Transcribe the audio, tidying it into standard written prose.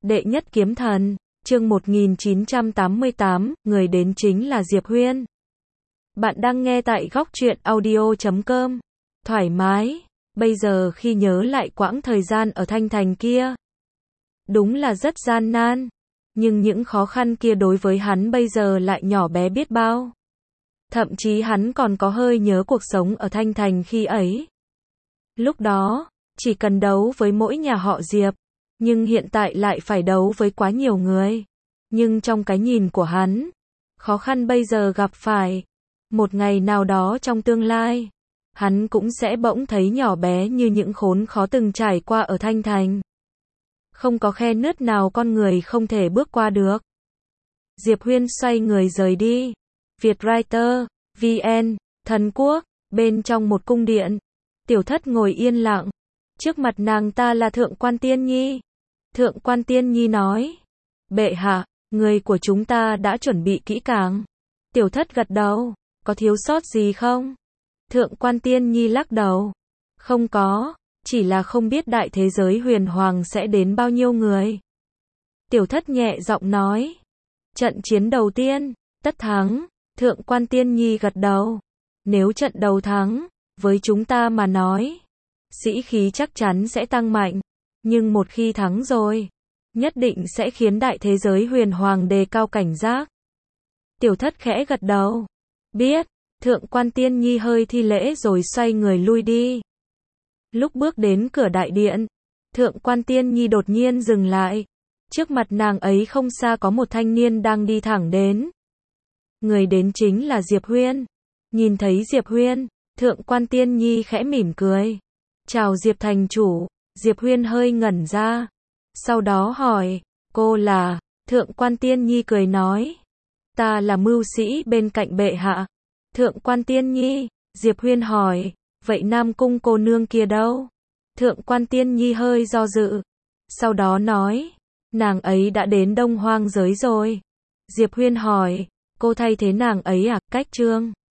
Đệ nhất kiếm thần, chương 1988, người đến chính là Diệp Huyên. Bạn đang nghe tại góc truyện audio.com. Thoải mái, bây giờ khi nhớ lại quãng thời gian ở Thanh Thành kia. Đúng là rất gian nan, nhưng những khó khăn kia đối với hắn bây giờ lại nhỏ bé biết bao. Thậm chí hắn còn có hơi nhớ cuộc sống ở Thanh Thành khi ấy. Lúc đó, chỉ cần đấu với mỗi nhà họ Diệp. Nhưng hiện tại lại phải đấu với quá nhiều người. Nhưng trong cái nhìn của hắn, khó khăn bây giờ gặp phải, một ngày nào đó trong tương lai, hắn cũng sẽ bỗng thấy nhỏ bé như những khốn khó từng trải qua ở Thanh Thành. Không có khe nứt nào con người không thể bước qua được. Diệp Huyên xoay người rời đi. Vietwriter, VN, Thần Quốc, bên trong một cung điện. Tiểu Thất ngồi yên lặng. Trước mặt nàng ta là Thượng Quan Tiên Nhi. Thượng Quan Tiên Nhi nói, bệ hạ, người của chúng ta đã chuẩn bị kỹ càng. Tiểu Thất gật đầu, có thiếu sót gì không? Thượng Quan Tiên Nhi lắc đầu, không có, chỉ là không biết đại thế giới huyền hoàng sẽ đến bao nhiêu người. Tiểu Thất nhẹ giọng nói, trận chiến đầu tiên, tất thắng. Thượng Quan Tiên Nhi gật đầu, nếu trận đầu thắng, với chúng ta mà nói, sĩ khí chắc chắn sẽ tăng mạnh. Nhưng một khi thắng rồi, nhất định sẽ khiến đại thế giới huyền hoàng đề cao cảnh giác. Tiểu Thất khẽ gật đầu. Biết, Thượng Quan Tiên Nhi hơi thi lễ rồi xoay người lui đi. Lúc bước đến cửa đại điện, Thượng Quan Tiên Nhi đột nhiên dừng lại. Trước mặt nàng ấy không xa có một thanh niên đang đi thẳng đến. Người đến chính là Diệp Huyên. Nhìn thấy Diệp Huyên, Thượng Quan Tiên Nhi khẽ mỉm cười. Chào Diệp thành chủ. Diệp Huyên hơi ngẩn ra. Sau đó hỏi, cô là? Thượng Quan Tiên Nhi cười nói, ta là mưu sĩ bên cạnh bệ hạ. Thượng Quan Tiên Nhi, Diệp Huyên hỏi, vậy Nam Cung cô nương kia đâu? Thượng Quan Tiên Nhi hơi do dự. Sau đó nói, nàng ấy đã đến Đông Hoang giới rồi. Diệp Huyên hỏi, cô thay thế nàng ấy à? Cách trương